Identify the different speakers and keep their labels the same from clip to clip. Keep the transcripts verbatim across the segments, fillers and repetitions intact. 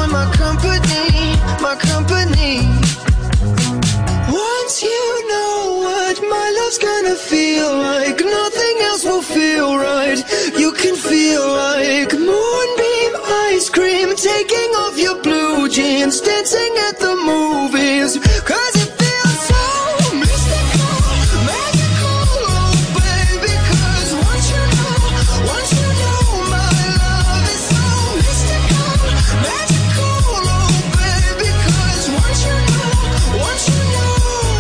Speaker 1: enjoy my company, my company. Once you know what my love's gonna feel like, nothing else will feel right. You can feel like moonbeam ice cream, taking off your blue jeans, dancing at the movies. Cause it feels so mystical, magical, oh baby. Cause once you know, once you know my love is so mystical, magical, oh baby. Cause once you know, once you know,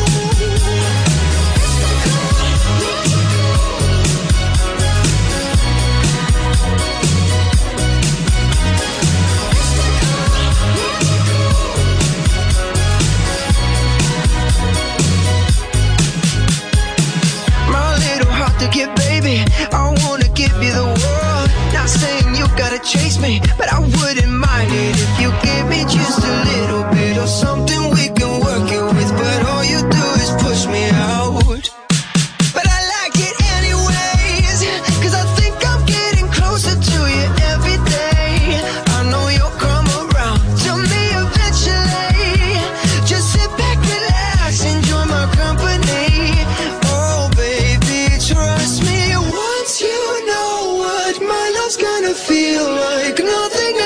Speaker 1: to get, baby, I wanna give you the world. Not saying you gotta chase me, but I wouldn't mind it if you gave me just a little bit of something we can work it with. But all you do is push me out. But I like it anyways, cause I think I'm getting closer to you every day. I know you'll come around to me eventually. Just sit back, relax, enjoy my company. Oh baby, trust me, once you know what my love's gonna feel like, nothing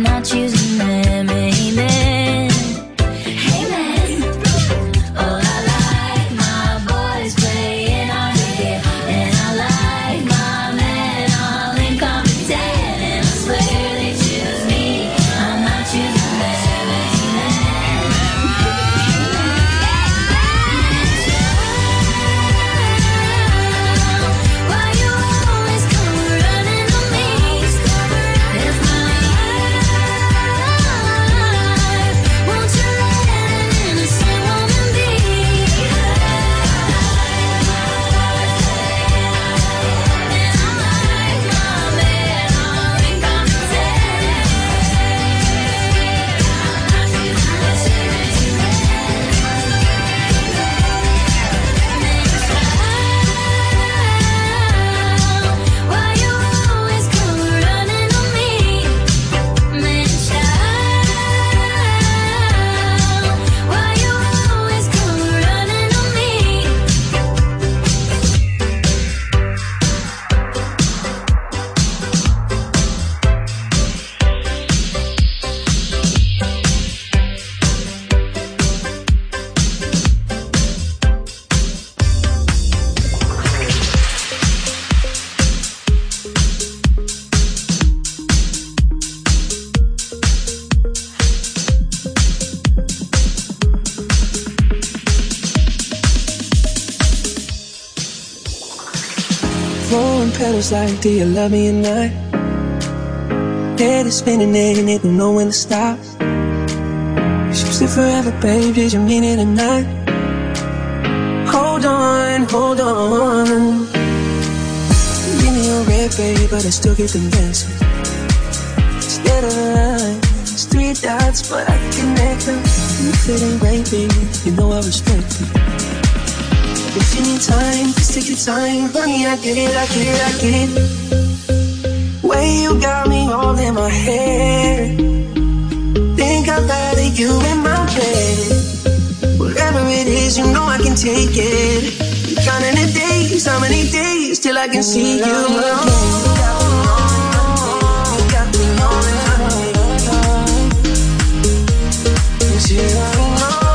Speaker 2: not choosing them. Amen. Amen. Oh, I like my boys playing hard to get, and I like my men all incompetent, and I swear they choose me. I'm not choosing them. Why you always come running on me? If my life, won't you let an innocent woman be? And I like my men all incompetent. Why you always come running on me? Man child, why you always come running on me?
Speaker 1: Throwing petals like, do you love me or not? Head is spinning and it don't know when to stop. She said forever, babe, did you mean it or not? Hold on, hold on. Give me a red, babe, but I still get the message. Instead of a line, it's three dots, but I can connect them. You fit in great, baby, you know I respect it. If you need time, just take your time. Honey, I get it, I get it, I get it. Way you got me all in my head. Think I'd rather you in my bed. Whatever it is, you know I can take it. I'm counting the days, how many days till I can see you again. You got me all in my head. You got me all in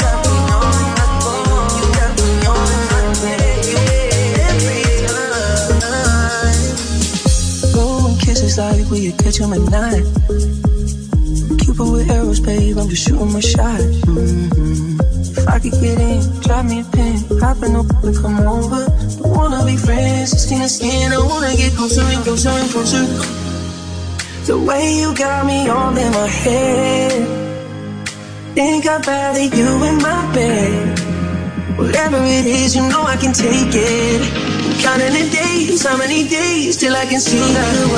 Speaker 1: Kisses like we could catch 'em at night. Cupid with arrows, babe, I'm just shooting my shot. Mm-hmm. If I could get in, drop me a pin, hop in the pool, come over. Don't wanna be friends, skin to skin. I wanna get closer and closer and closer. The way you got me all in my head. Think I'd rather you in my bed. Whatever it is, you know I can take it. I'm counting the days, how many days till I can see you again.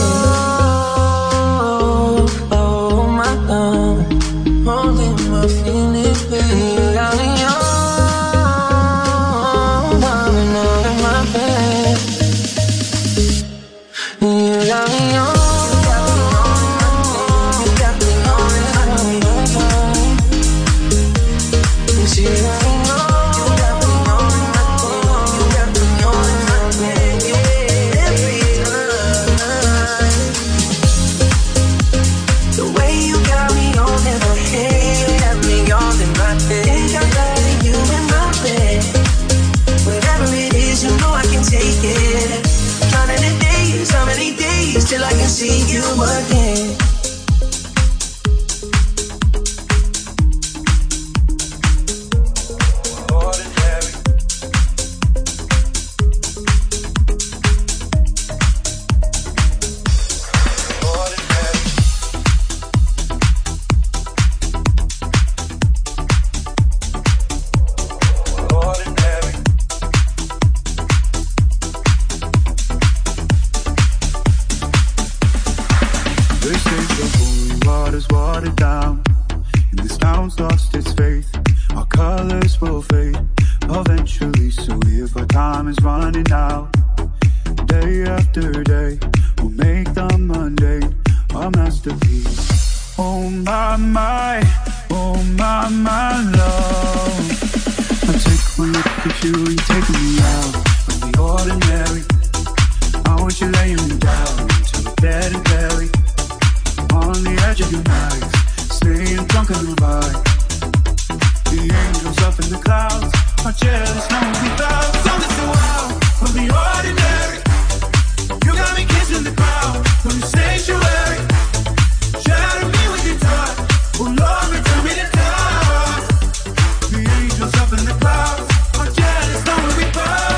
Speaker 1: Oh, oh my God, holding my feelings, baby. You got me all, darling, all in my bed. You got me all. Till I can see you again. Ordinary. Ordinary. Ordinary. They say the holy water's watered down, and this town's lost its faith. Our colors will fade eventually, so if our time is running out, day after day, we'll make the mundane our masterpiece. Oh my, my, oh my, my love. I take one look at you and take me out of the ordinary. I want you laying me down to the dead and buried on the edge
Speaker 3: edge of your night, staying drunk on your vibe. The angels up in the clouds are jealous, no one without. Something so wild from the ordinary. You got me kissing the ground from your sanctuary. Shatter me with your touch, oh Lord, return me to touch. The angels up in the clouds are jealous, no one without.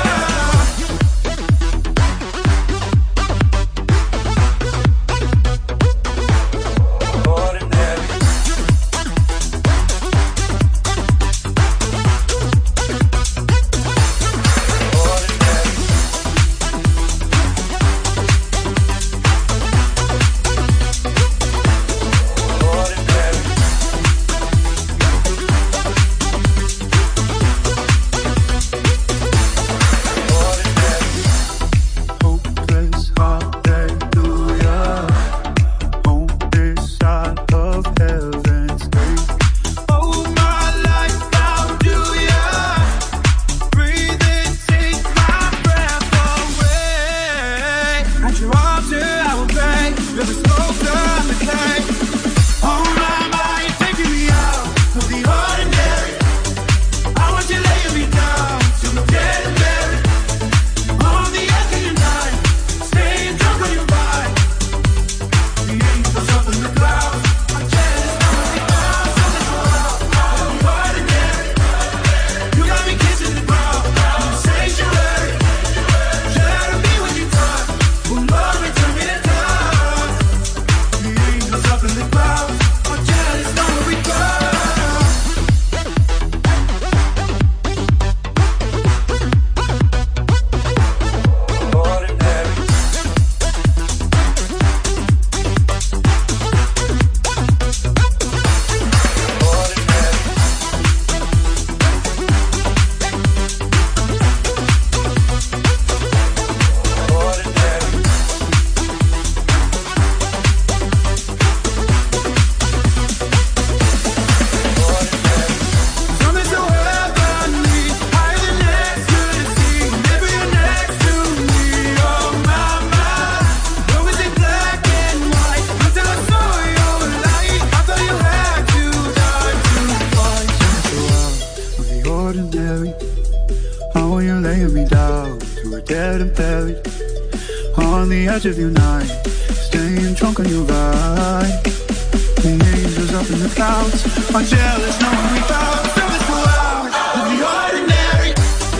Speaker 3: Of your night, staying drunk on your vibe. The angels up in the clouds are jealous, no one without. Something so wild of the ordinary.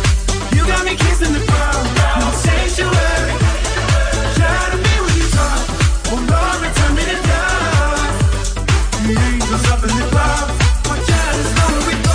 Speaker 3: You got me kissing the ground, no sanctuary. Shatter me with your touch, oh Lord, return me to dust. The angels up in the clouds are jealous, no one without.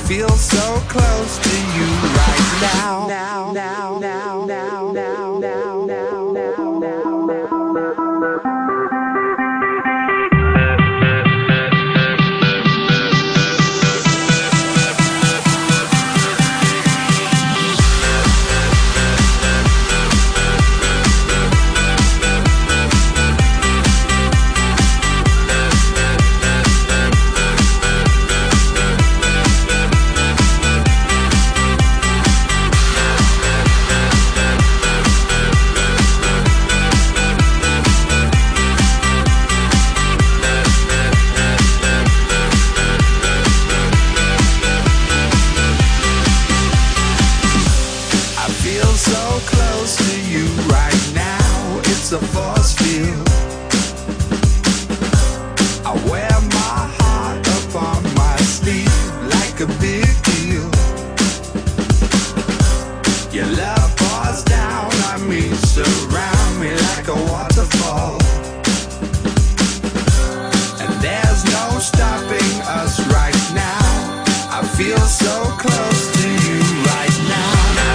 Speaker 3: feel so close to you right now. Now, now, now, now, now, now, now, now, now, now. It's a force field. I wear my heart up on my sleeve like a big deal. Your love pours down on me, surround me like a waterfall. And there's no stopping us right now. I feel so close to you right now.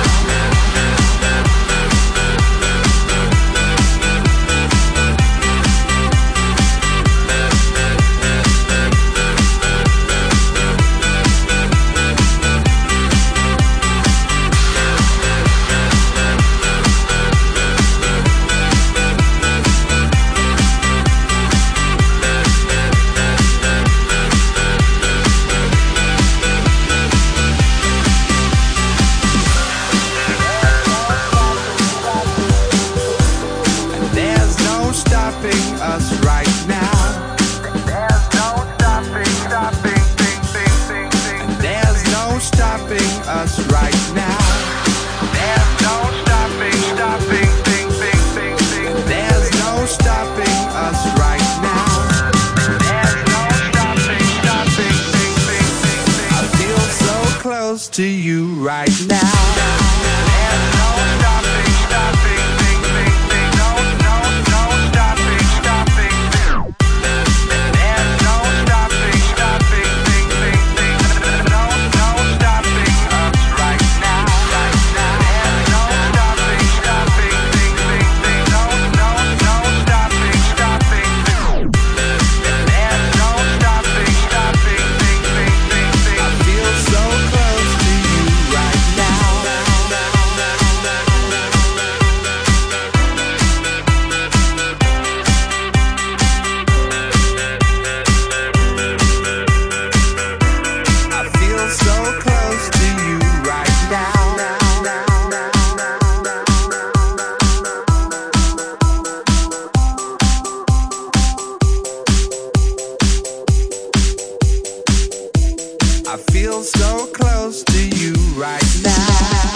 Speaker 3: Us right now. There's no stopping, stopping, sing, sing, sing, sing. And there's no stopping us right now. There's no stopping, stopping, sing, sing, sing, sing. And there's no stopping us right now. There's no stopping, stopping, sing, sing, sing, sing. I feel so close to you right now. There's no stopping, stopping, sing, sing, sing. No, no, no stopping. I feel so close to you right now.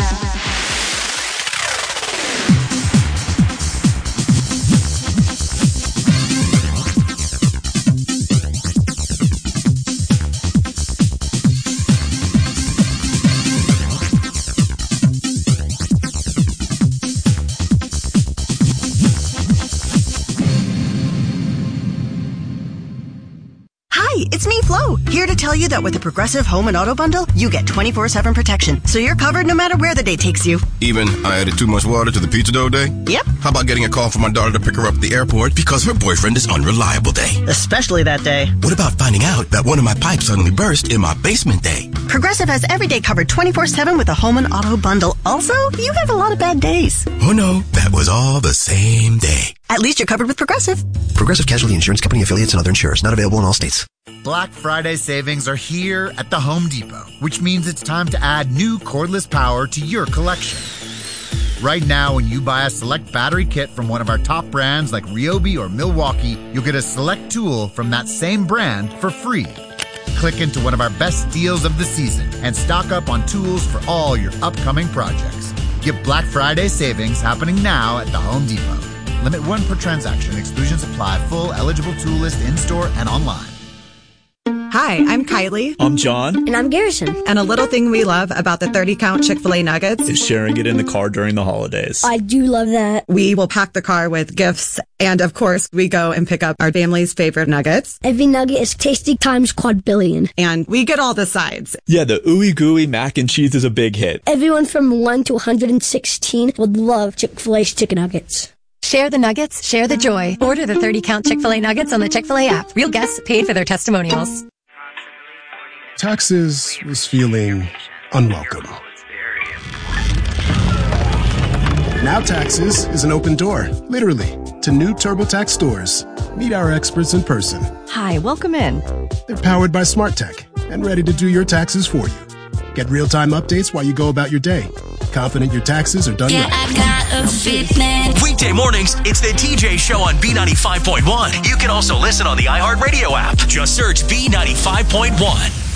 Speaker 4: It's me, Flo, here to tell you that with the Progressive Home and Auto Bundle, you get twenty-four seven protection, so you're covered no matter where the day takes you.
Speaker 5: Even I added too much water to the pizza dough day?
Speaker 4: Yep.
Speaker 5: How about getting a call from my daughter to pick her up at the airport because her boyfriend is unreliable day?
Speaker 4: Especially that day.
Speaker 5: What about finding out that one of my pipes suddenly burst in my basement day?
Speaker 4: Progressive has every day covered twenty-four seven with a Home and Auto Bundle. Also, you have a lot of bad days.
Speaker 5: Oh no, that was all the same day.
Speaker 4: At least you're covered with Progressive.
Speaker 6: Progressive Casualty Insurance Company affiliates and other insurers. Not available in all states.
Speaker 7: Black Friday savings are here at the Home Depot, which means it's time to add new cordless power to your collection. Right now, when you buy a select battery kit from one of our top brands like Ryobi or Milwaukee, you'll get a select tool from that same brand for free. Click into one of our best deals of the season and stock up on tools for all your upcoming projects. Get Black Friday savings happening now at the Home Depot. Limit one per transaction. Exclusions apply. Full eligible tool list in-store and online.
Speaker 8: Hi, I'm Kylie.
Speaker 9: I'm John.
Speaker 10: And I'm Garrison.
Speaker 8: And a little thing we love about the thirty count Chick-fil-A nuggets
Speaker 9: is sharing it in the car during the holidays.
Speaker 10: I do love that.
Speaker 8: We will pack the car with gifts. And of course, we go and pick up our family's favorite nuggets.
Speaker 10: Every nugget is tasty times quadrillion.
Speaker 8: And we get all the sides.
Speaker 9: Yeah, the ooey gooey mac and cheese is a big hit.
Speaker 10: Everyone from one to one hundred sixteen would love Chick-fil-A's chicken nuggets.
Speaker 11: Share the nuggets, share the joy. Order the thirty count Chick-fil-A nuggets on the Chick-fil-A app. Real guests paid for their testimonials.
Speaker 12: Taxes was feeling unwelcome. Now Taxes is an open door, literally, to new TurboTax stores. Meet our experts in person.
Speaker 13: Hi, welcome in.
Speaker 12: They're powered by Smart Tech and ready to do your taxes for you. Get real-time updates while you go about your day. Confident your taxes are done
Speaker 2: Yeah,
Speaker 12: right.
Speaker 2: I got a fit man.
Speaker 14: Weekday mornings, it's the T J Show on B ninety-five point one. You can also listen on the iHeartRadio app. Just search B ninety-five point one.